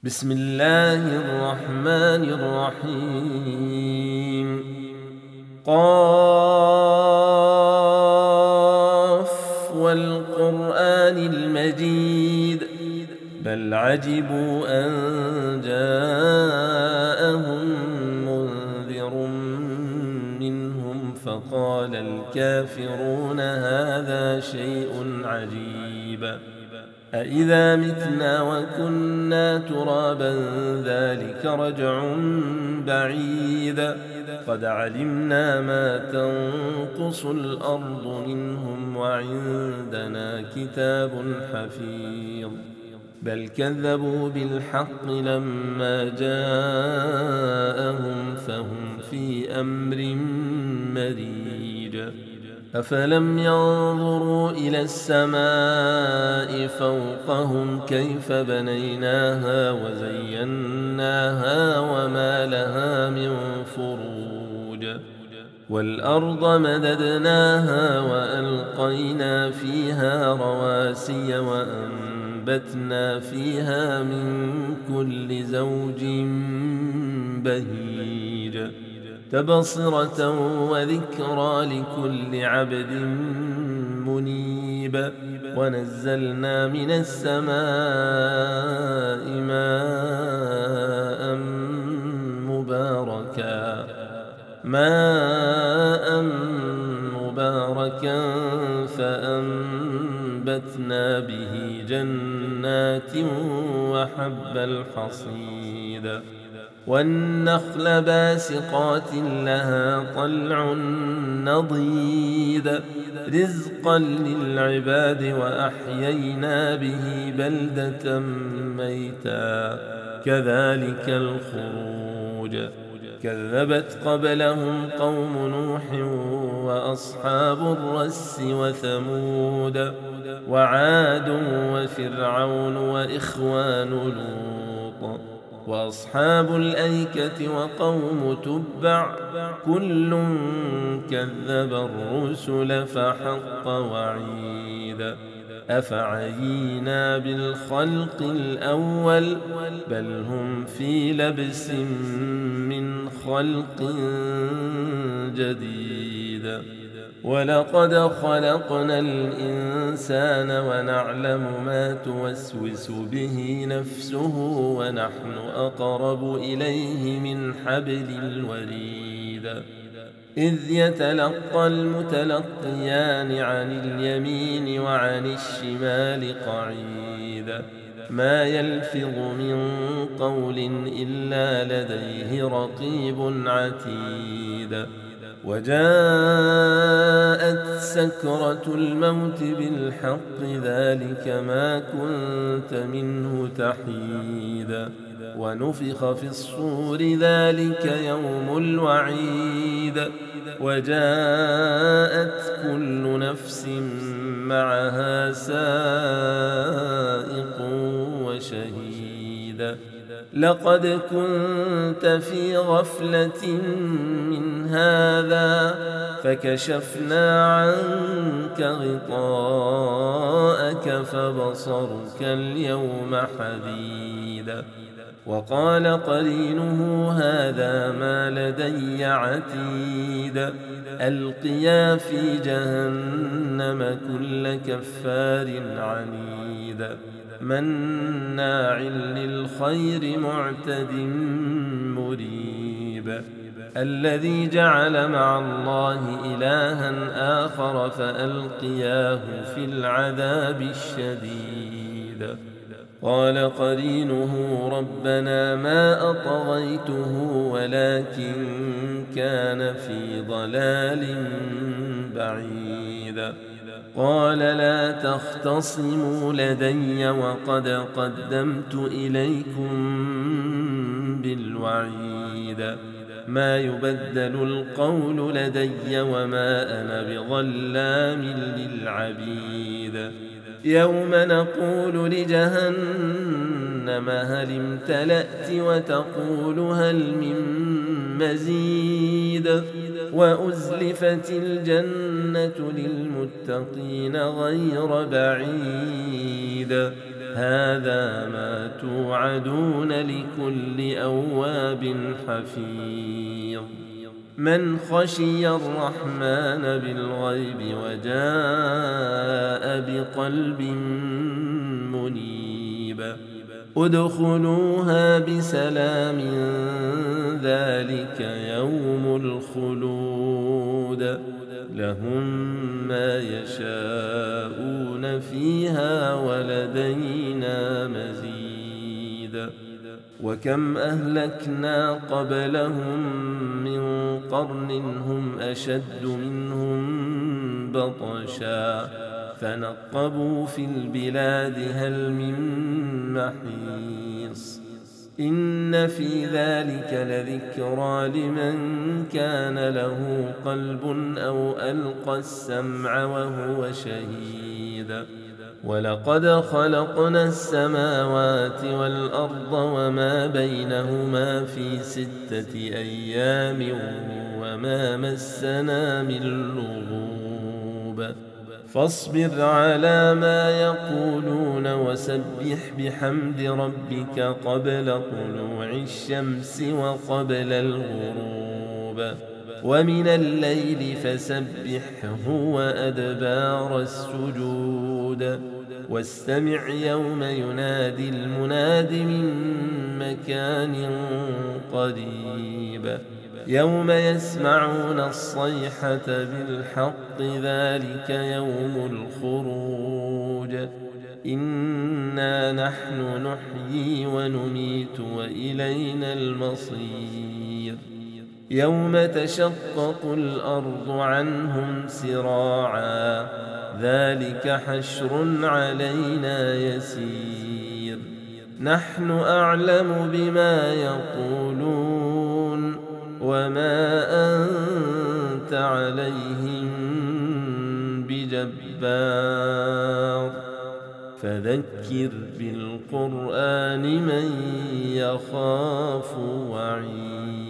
بسم الله الرحمن الرحيم قاف والقرآن المجيد بل عجبوا أن جاءهم منذر منهم فقال الكافرون هذا شيء عجيب أإذا متنا وكنا ترابا ذلك رجع بعيد قد علمنا ما تنقص الأرض منهم وعندنا كتاب حفيظ بل كذبوا بالحق لما جاءهم فهم في أمر مريج أفلم ينظروا إلى السماء فوقهم كيف بنيناها وزيناها وما لها من فروج والأرض مددناها وألقينا فيها رواسي وأنبتنا فيها من كل زوج بهيج تبصرة وذكرى لكل عبد منيب ونزلنا من السماء ماء مباركا فأنبتنا به جنات وحب الحصيد والنخل باسقات لها طلع نضيد رزقا للعباد وأحيينا به بلدة ميتا كذلك الخروج كذبت قبلهم قوم نوح وأصحاب الرس وثمود وعاد وفرعون وإخوان لوط وأصحاب الأيكة وقوم تبع كل كذب الرسل فحق وعيد أفعينا بالخلق الأول بل هم في لبس من خلق جديد ولقد خلقنا الإنسان ونعلم ما توسوس به نفسه ونحن أقرب إليه من حبل الوريد إذ يتلقى المتلقيان عن اليمين وعن الشمال قعيد ما يلفظ من قول إلا لديه رقيب عتيد وجاءت سكرة الموت بالحق ذلك ما كنت منه تحيد ونفخ في الصور ذلك يوم الوعيد وجاءت كل نفس معها سائق وشهيد لقد كنت في غفلة من هذا فكشفنا عنك غطاءك فبصرك اليوم حديد وقال قرينه هذا ما لدي عتيد ألقيا في جهنم كل كفار عنيد مناع للخير معتد مريب الذي جعل مع الله إلها آخر فألقياه في العذاب الشديد قال قرينه ربنا ما أطغيته ولكن كان في ضلال بعيد قال لا تختصموا لدي وقد قدمت إليكم بالوعيد ما يبدل القول لدي وما أنا بظلام للعبيد يوم نقول لجهنم هل امتلأت وتقول هل من مزيد وأزلفت الجنة للمتقين غير بعيد هذا ما توعدون لكل أواب حفيظ من خشي الرحمن بالغيب وجاء بقلب منيب ادخلوها بسلام ذلك يوم الخلود لهم ما يشاءون فيها ولدينا مزيد وكم أهلكنا قبلهم من قرن هم أشد منهم بطشا فنقبوا في البلاد هل من محيص إن في ذلك لذكرى لمن كان له قلب أو ألقى السمع وهو شهيد ولقد خلقنا السماوات والأرض وما بينهما في 6 أيام وما مسنا من لغوب فاصبر على ما يقولون وسبح بحمد ربك قبل طلوع الشمس وقبل الغروب ومن الليل فسبحه وأدبار السجود واستمع يوم ينادي المناد من مكان قريب يوم يسمعون الصيحة بالحق ذلك يوم الخروج إنا نحن نحيي ونميت وإلينا المصير يوم تشقق الأرض عنهم سراعا ذلك حشر علينا يسير نحن أعلم بما يقولون وما أنت عليهم بجبار فذكر بالقرآن من يخاف وعيد